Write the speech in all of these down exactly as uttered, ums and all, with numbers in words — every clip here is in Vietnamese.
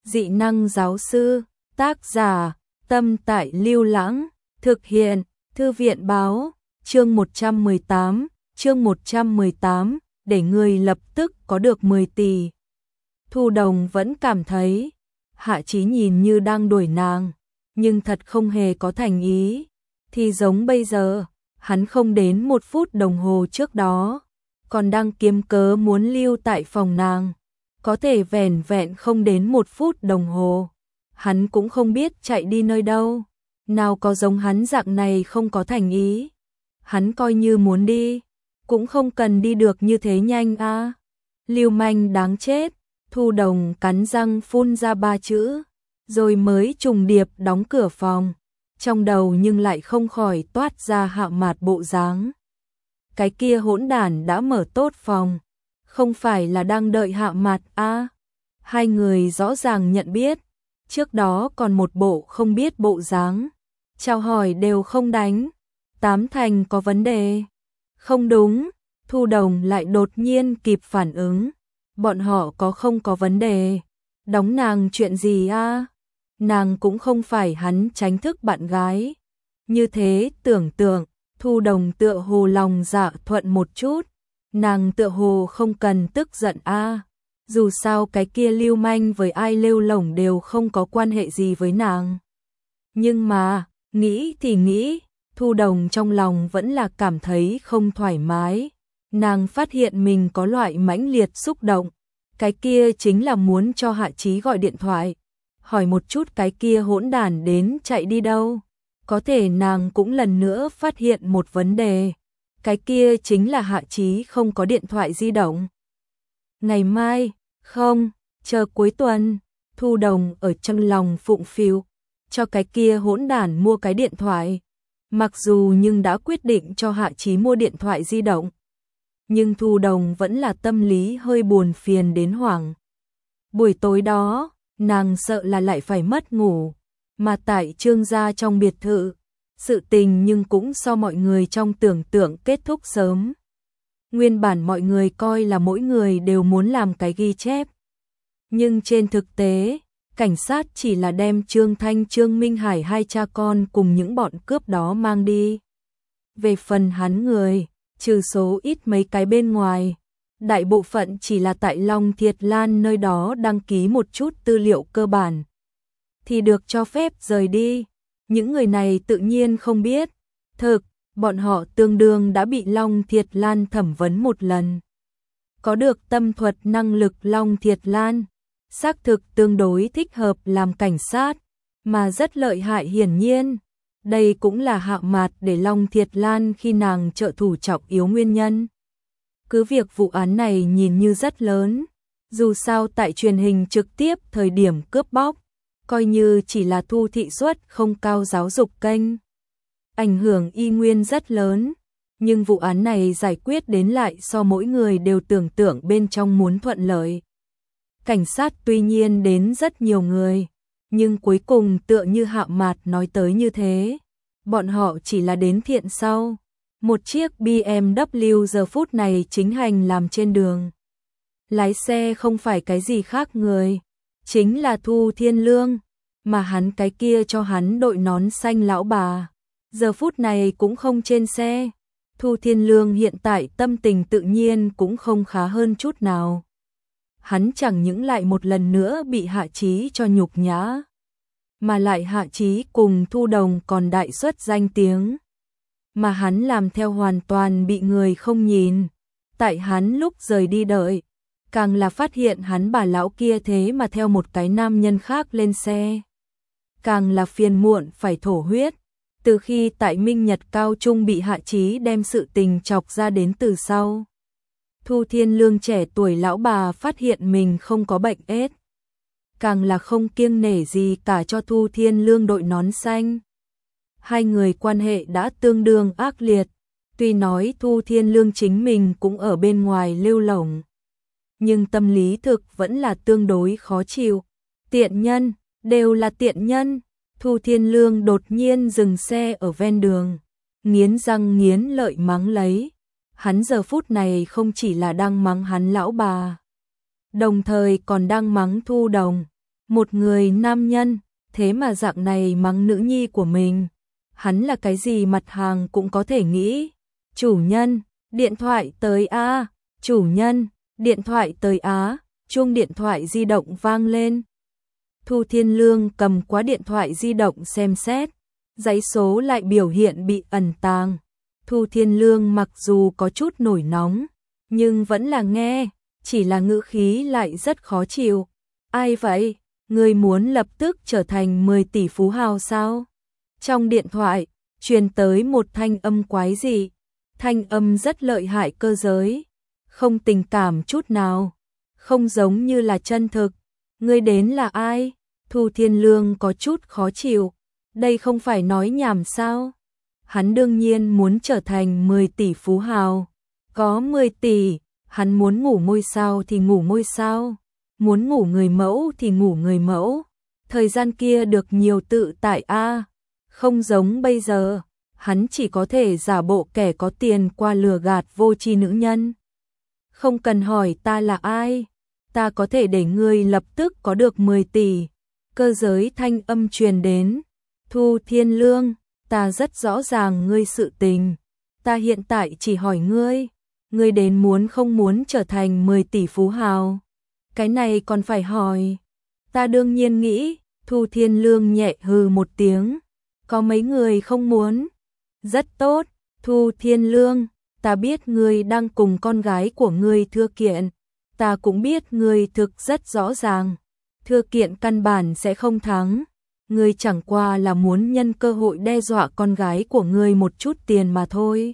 Dị năng giáo sư, tác giả, Tâm Tại Lưu Lãng, thực hiện, Thư viện báo, chương một trăm mười tám, chương một trăm mười tám, để người lập tức có được mười tỷ. Thu Đồng vẫn cảm thấy, Hạ Chí nhìn như đang đuổi nàng, nhưng thật không hề có thành ý, thì giống bây giờ, hắn không đến một phút đồng hồ trước đó, còn đang kiếm cớ muốn lưu tại phòng nàng. Có thể vẻn vẹn không đến một phút đồng hồ, hắn cũng không biết chạy đi nơi đâu, nào có giống hắn dạng này không có thành ý. Hắn coi như muốn đi, cũng không cần đi được như thế nhanh a. À. Lưu manh đáng chết, Thu Đồng cắn răng phun ra ba chữ, rồi mới trùng điệp đóng cửa phòng, trong đầu nhưng lại không khỏi toát ra Hạ Mạt bộ dáng. Cái kia hỗn đản đã mở tốt phòng. Không phải là đang đợi Hạ Mạt a? À, hai người rõ ràng nhận biết, trước đó còn một bộ không biết bộ dáng, chào hỏi đều không đánh, tám thành có vấn đề. Không đúng, Thu Đồng lại đột nhiên kịp phản ứng, bọn họ có không có vấn đề, đóng nàng chuyện gì a? À? Nàng cũng không phải hắn tránh thức bạn gái. Như thế tưởng tượng, Thu Đồng tựa hồ lòng dạ thuận một chút. Nàng tựa hồ không cần tức giận a, à. Dù sao cái kia lưu manh với ai lêu lổng đều không có quan hệ gì với nàng. Nhưng mà, nghĩ thì nghĩ, Thu Đồng trong lòng vẫn là cảm thấy không thoải mái. Nàng phát hiện mình có loại mãnh liệt xúc động, cái kia chính là muốn cho Hạ Chí gọi điện thoại, hỏi một chút cái kia hỗn đản đến chạy đi đâu. Có thể nàng cũng lần nữa phát hiện một vấn đề. Cái kia chính là Hạ Chí không có điện thoại di động. Ngày mai, không, chờ cuối tuần, Thu Đồng ở trong lòng phụng phịu, cho cái kia hỗn đản mua cái điện thoại. Mặc dù nhưng đã quyết định cho Hạ Chí mua điện thoại di động, nhưng Thu Đồng vẫn là tâm lý hơi buồn phiền đến hoảng. Buổi tối đó, nàng sợ là lại phải mất ngủ, mà tại Trương gia trong biệt thự, sự tình nhưng cũng so mọi người trong tưởng tượng kết thúc sớm. Nguyên bản mọi người coi là mỗi người đều muốn làm cái ghi chép. Nhưng trên thực tế, cảnh sát chỉ là đem Trương Thanh Trương Minh Hải hai cha con cùng những bọn cướp đó mang đi. Về phần hắn người, trừ số ít mấy cái bên ngoài, đại bộ phận chỉ là tại Long Thiệt Lan nơi đó đăng ký một chút tư liệu cơ bản, thì được cho phép rời đi. Những người này tự nhiên không biết, thực, bọn họ tương đương đã bị Long Thiệt Lan thẩm vấn một lần. Có được tâm thuật năng lực Long Thiệt Lan, xác thực tương đối thích hợp làm cảnh sát, mà rất lợi hại hiển nhiên. Đây cũng là Hạ Mạt để Long Thiệt Lan khi nàng trợ thủ trọng yếu nguyên nhân. Cứ việc vụ án này nhìn như rất lớn, dù sao tại truyền hình trực tiếp thời điểm cướp bóc, coi như chỉ là thu thị suất không cao giáo dục kênh, ảnh hưởng y nguyên rất lớn, nhưng vụ án này giải quyết đến lại so mỗi người đều tưởng tượng bên trong muốn thuận lợi. Cảnh sát tuy nhiên đến rất nhiều người, nhưng cuối cùng tựa như Hạ Mạt nói tới như thế, bọn họ chỉ là đến thiện sau. Một chiếc bê em vê giờ phút này chính hành làm trên đường. Lái xe không phải cái gì khác người, chính là Thu Thiên Lương, mà hắn cái kia cho hắn đội nón xanh lão bà. Giờ phút này cũng không trên xe. Thu Thiên Lương hiện tại tâm tình tự nhiên cũng không khá hơn chút nào. Hắn chẳng những lại một lần nữa bị Hạ Chí cho nhục nhã, mà lại Hạ Chí cùng Thu Đồng còn đại xuất danh tiếng, mà hắn làm theo hoàn toàn bị người không nhìn. Tại hắn lúc rời đi đợi, càng là phát hiện hắn bà lão kia thế mà theo một cái nam nhân khác lên xe. Càng là phiền muộn phải thổ huyết. Từ khi tại Minh Nhật Cao Trung bị Hạ Chí đem sự tình chọc ra đến từ sau, Thu Thiên Lương trẻ tuổi lão bà phát hiện mình không có bệnh ết, càng là không kiêng nể gì cả cho Thu Thiên Lương đội nón xanh. Hai người quan hệ đã tương đương ác liệt, tuy nói Thu Thiên Lương chính mình cũng ở bên ngoài lưu lỏng, nhưng tâm lý thực vẫn là tương đối khó chịu. Tiện nhân, đều là tiện nhân. Thu Thiên Lương đột nhiên dừng xe ở ven đường, nghiến răng nghiến lợi mắng lấy. Hắn giờ phút này không chỉ là đang mắng hắn lão bà, đồng thời còn đang mắng Thu Đồng. Một người nam nhân, thế mà dạng này mắng nữ nhi của mình. Hắn là cái gì mặt hàng cũng có thể nghĩ. Chủ nhân, điện thoại tới a, chủ nhân, điện thoại tới á, chuông điện thoại di động vang lên. Thu Thiên Lương cầm qua điện thoại di động xem xét, dãy số lại biểu hiện bị ẩn tàng. Thu Thiên Lương mặc dù có chút nổi nóng, nhưng vẫn là nghe, chỉ là ngữ khí lại rất khó chịu. Ai vậy? Ngươi muốn lập tức trở thành mười tỷ phú hào sao? Trong điện thoại, truyền tới một thanh âm quái dị. Thanh âm rất lợi hại cơ giới, không tình cảm chút nào, không giống như là chân thực. Ngươi đến là ai? Thu Thiên Lương có chút khó chịu. Đây không phải nói nhảm sao? Hắn đương nhiên muốn trở thành mười tỷ phú hào. Có mười tỷ, hắn muốn ngủ ngôi sao thì ngủ ngôi sao, muốn ngủ người mẫu thì ngủ người mẫu. Thời gian kia được nhiều tự tại a, không giống bây giờ, hắn chỉ có thể giả bộ kẻ có tiền qua lừa gạt vô tri nữ nhân. Không cần hỏi ta là ai, ta có thể để ngươi lập tức có được mười tỷ. Cơ giới thanh âm truyền đến. Thu Thiên Lương, ta rất rõ ràng ngươi sự tình. Ta hiện tại chỉ hỏi ngươi, ngươi đến muốn không muốn trở thành mười tỷ phú hào? Cái này còn phải hỏi. Ta đương nhiên nghĩ. Thu Thiên Lương nhẹ hừ một tiếng. Có mấy người không muốn. Rất tốt, Thu Thiên Lương, ta biết ngươi đang cùng con gái của ngươi Thư Kiện. Ta cũng biết ngươi thực rất rõ ràng. Thư Kiện căn bản sẽ không thắng. Ngươi chẳng qua là muốn nhân cơ hội đe dọa con gái của ngươi một chút tiền mà thôi.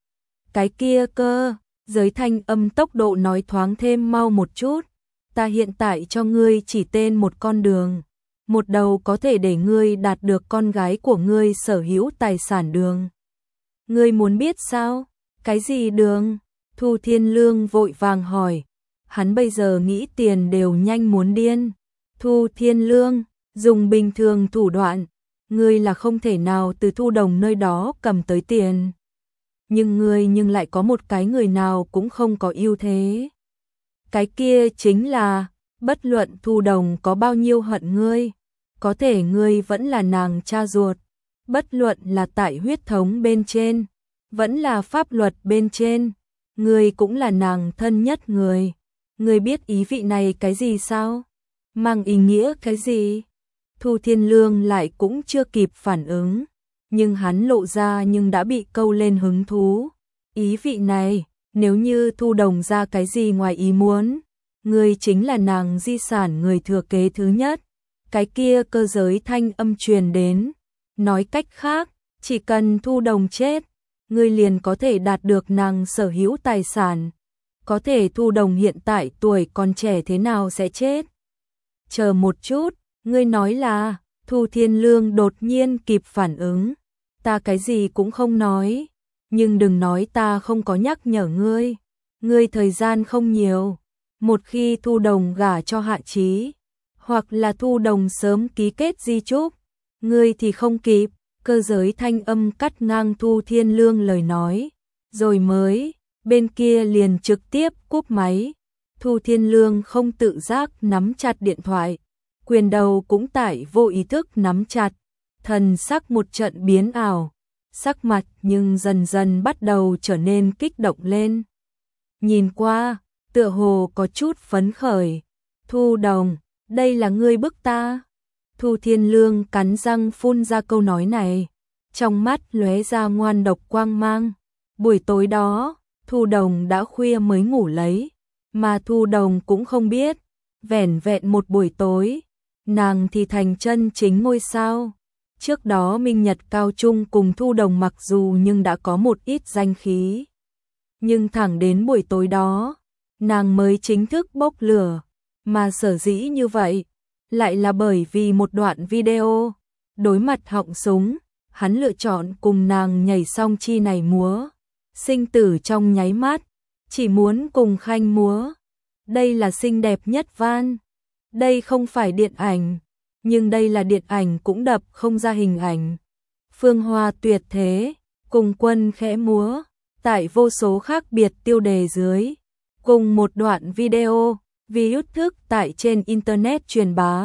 Cái kia cơ, giới thanh âm tốc độ nói thoáng thêm mau một chút. Ta hiện tại cho ngươi chỉ tên một con đường. Một đầu có thể để ngươi đạt được con gái của ngươi sở hữu tài sản đường. Ngươi muốn biết sao? Cái gì đường? Thu Thiên Lương vội vàng hỏi. Hắn bây giờ nghĩ tiền đều nhanh muốn điên. Thu Thiên Lương, dùng bình thường thủ đoạn, ngươi là không thể nào từ Thu Đồng nơi đó cầm tới tiền. Nhưng ngươi nhưng lại có một cái người nào cũng không có ưu thế. Cái kia chính là, bất luận Thu Đồng có bao nhiêu hận ngươi, có thể ngươi vẫn là nàng cha ruột. Bất luận là tại huyết thống bên trên, vẫn là pháp luật bên trên, ngươi cũng là nàng thân nhất người. Ngươi biết ý vị này cái gì sao? Mang ý nghĩa cái gì? Thu Thiên Lương lại cũng chưa kịp phản ứng, nhưng hắn lộ ra nhưng đã bị câu lên hứng thú. Ý vị này, nếu như Thu Đồng ra cái gì ngoài ý muốn, ngươi chính là nàng di sản người thừa kế thứ nhất. Cái kia cơ giới thanh âm truyền đến. Nói cách khác, chỉ cần Thu Đồng chết, ngươi liền có thể đạt được nàng sở hữu tài sản. Có thể Thu Đồng hiện tại tuổi còn trẻ thế nào sẽ chết? Chờ một chút, ngươi nói là, Thu Thiên Lương đột nhiên kịp phản ứng. Ta cái gì cũng không nói, nhưng đừng nói ta không có nhắc nhở ngươi. Ngươi thời gian không nhiều, một khi Thu Đồng gả cho Hạ Chí, hoặc là Thu Đồng sớm ký kết di chúc, ngươi thì không kịp. Cơ giới thanh âm cắt ngang Thu Thiên Lương lời nói, rồi mới, bên kia liền trực tiếp cúp máy. Thu Thiên Lương không tự giác nắm chặt điện thoại, quyền đầu cũng tại vô ý thức nắm chặt, thần sắc một trận biến ảo, sắc mặt nhưng dần dần bắt đầu trở nên kích động lên. Nhìn qua, tựa hồ có chút phấn khởi. Thu Đồng, đây là ngươi bức ta. Thu Thiên Lương cắn răng phun ra câu nói này, trong mắt lóe ra ngoan độc quang mang. Buổi tối đó, Thu Đồng đã khuya mới ngủ lấy, mà Thu Đồng cũng không biết, vẻn vẹn một buổi tối, nàng thì thành chân chính ngôi sao. Trước đó Minh Nhật Cao Trung cùng Thu Đồng mặc dù nhưng đã có một ít danh khí, nhưng thẳng đến buổi tối đó, nàng mới chính thức bốc lửa, mà sở dĩ như vậy, lại là bởi vì một đoạn video, đối mặt họng súng, hắn lựa chọn cùng nàng nhảy song chi này múa, sinh tử trong nháy mắt, chỉ muốn cùng Khanh múa. Đây là xinh đẹp nhất van. Đây không phải điện ảnh, nhưng đây là điện ảnh cũng đập không ra hình ảnh. Phương Hoa tuyệt thế, cùng Quân khẽ múa, tại vô số khác biệt tiêu đề dưới, cùng một đoạn video, virus thức tại trên internet truyền bá.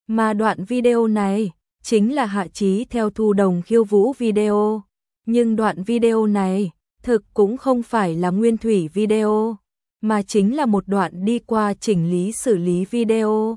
Mà đoạn video này chính là Hạ Chí theo Thu Đồng khiêu vũ video. Nhưng đoạn video này thực cũng không phải là nguyên thủy video, mà chính là một đoạn đi qua chỉnh lý xử lý video.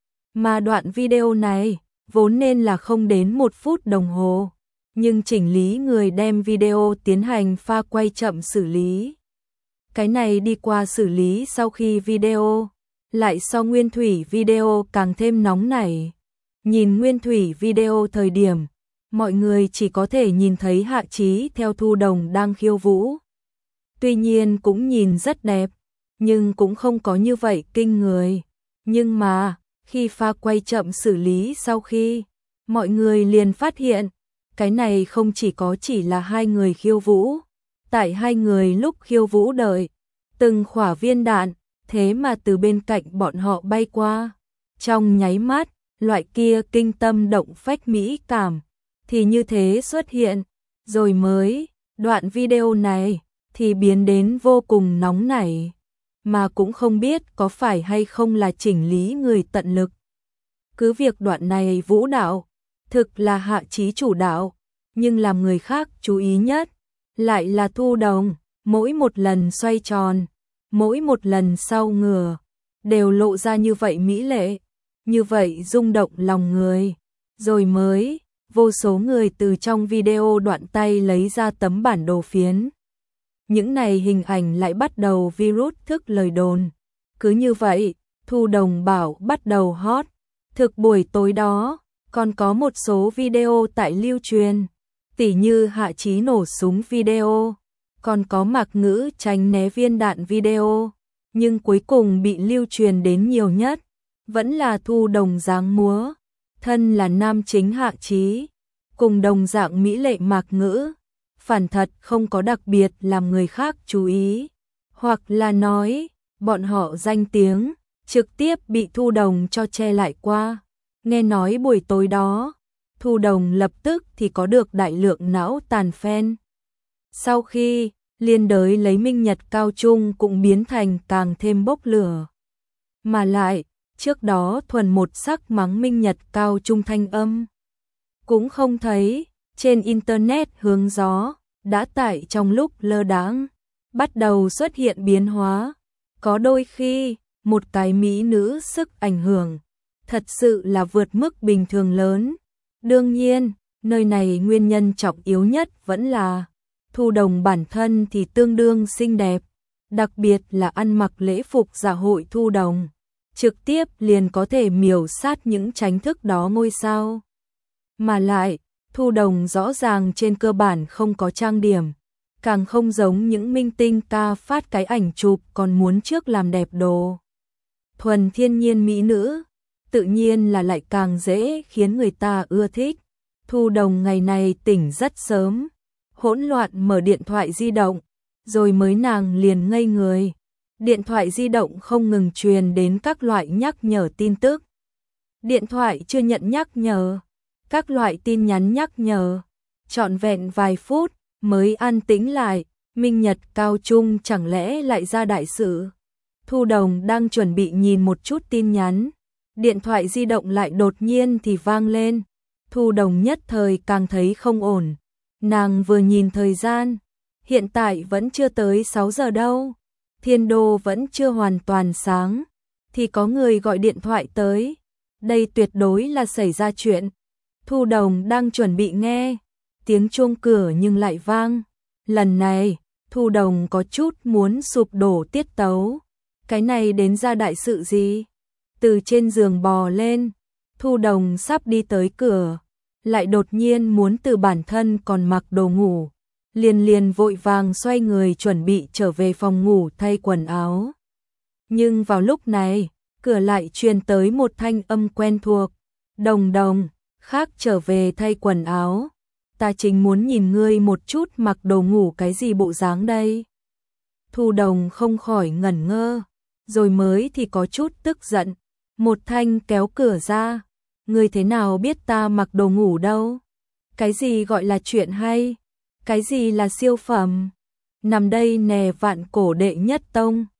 Mà đoạn video này vốn nên là không đến một phút đồng hồ, nhưng chỉnh lý người đem video tiến hành pha quay chậm xử lý. Cái này đi qua xử lý sau khi video, lại so nguyên thủy video càng thêm nóng nảy. Nhìn nguyên thủy video thời điểm, mọi người chỉ có thể nhìn thấy Hạ Chí theo Thu Đồng đang khiêu vũ. Tuy nhiên cũng nhìn rất đẹp, nhưng cũng không có như vậy kinh người. Nhưng mà, khi pha quay chậm xử lý sau khi, mọi người liền phát hiện, cái này không chỉ có chỉ là hai người khiêu vũ. Tại hai người lúc khiêu vũ đợi, từng khỏa viên đạn, thế mà từ bên cạnh bọn họ bay qua. Trong nháy mắt, loại kia kinh tâm động phách mỹ cảm, thì như thế xuất hiện. Rồi mới, đoạn video này, thì biến đến vô cùng nóng nảy. Mà cũng không biết có phải hay không là chỉnh lý người tận lực. Cứ việc đoạn này vũ đạo, thực là Hạ Chí chủ đạo, nhưng làm người khác chú ý nhất, lại là Thu Đồng. Mỗi một lần xoay tròn, mỗi một lần sau ngửa, đều lộ ra như vậy mỹ lệ, như vậy rung động lòng người. Rồi mới, vô số người từ trong video đoạn tay lấy ra tấm bản đồ phiến. Những này hình ảnh lại bắt đầu virus thức lời đồn. Cứ như vậy, Thu Đồng bảo bắt đầu hot. Thực buổi tối đó, còn có một số video tại lưu truyền, tỉ như Hạ Chí nổ súng video, còn có Mạc Ngữ tránh né viên đạn video. Nhưng cuối cùng bị lưu truyền đến nhiều nhất, vẫn là Thu Đồng dáng múa. Thân là nam chính Hạ Chí, cùng đồng dạng mỹ lệ Mạc Ngữ, phản thật không có đặc biệt làm người khác chú ý, hoặc là nói, bọn họ danh tiếng, trực tiếp bị Thu Đồng cho che lại qua. Nghe nói buổi tối đó, Thu Đồng lập tức thì có được đại lượng não tàn fan. Sau khi, liên đới lấy Minh Nhật Cao Trung cũng biến thành càng thêm bốc lửa. Mà lại, trước đó thuần một sắc mắng Minh Nhật Cao Trung thanh âm. Cũng không thấy, trên Internet hướng gió, đã tại trong lúc lơ đãng bắt đầu xuất hiện biến hóa. Có đôi khi, một cái mỹ nữ sức ảnh hưởng, thật sự là vượt mức bình thường lớn. Đương nhiên, nơi này nguyên nhân trọng yếu nhất vẫn là Thu Đồng bản thân thì tương đương xinh đẹp, đặc biệt là ăn mặc lễ phục dạ hội Thu Đồng, trực tiếp liền có thể miểu sát những tránh thức đó ngôi sao. Mà lại, Thu Đồng rõ ràng trên cơ bản không có trang điểm, càng không giống những minh tinh ca phát cái ảnh chụp còn muốn trước làm đẹp đồ. Thuần thiên nhiên mỹ nữ, tự nhiên là lại càng dễ khiến người ta ưa thích. Thu Đồng ngày này tỉnh rất sớm, hỗn loạn mở điện thoại di động, rồi mới nàng liền ngây người. Điện thoại di động không ngừng truyền đến các loại nhắc nhở tin tức. Điện thoại chưa nhận nhắc nhở, các loại tin nhắn nhắc nhở. Trọn vẹn vài phút mới an tĩnh lại, Minh Nhật Cao Trung chẳng lẽ lại ra đại sự. Thu Đồng đang chuẩn bị nhìn một chút tin nhắn, điện thoại di động lại đột nhiên thì vang lên. Thu Đồng nhất thời càng thấy không ổn. Nàng vừa nhìn thời gian, hiện tại vẫn chưa tới sáu giờ đâu. Thiên đô vẫn chưa hoàn toàn sáng, thì có người gọi điện thoại tới. Đây tuyệt đối là xảy ra chuyện. Thu Đồng đang chuẩn bị nghe, tiếng chuông cửa nhưng lại vang. Lần này, Thu Đồng có chút muốn sụp đổ tiết tấu. Cái này đến ra đại sự gì? Từ trên giường bò lên, Thu Đồng sắp đi tới cửa, lại đột nhiên muốn từ bản thân còn mặc đồ ngủ, liền liền vội vàng xoay người chuẩn bị trở về phòng ngủ thay quần áo. Nhưng vào lúc này, cửa lại truyền tới một thanh âm quen thuộc. Đồng Đồng, khác trở về thay quần áo. Ta chính muốn nhìn ngươi một chút mặc đồ ngủ cái gì bộ dáng đây. Thu Đồng không khỏi ngẩn ngơ, rồi mới thì có chút tức giận. Một thanh kéo cửa ra. Ngươi thế nào biết ta mặc đồ ngủ đâu? Cái gì gọi là chuyện hay? Cái gì là siêu phẩm? Nằm đây nè vạn cổ đệ nhất tông.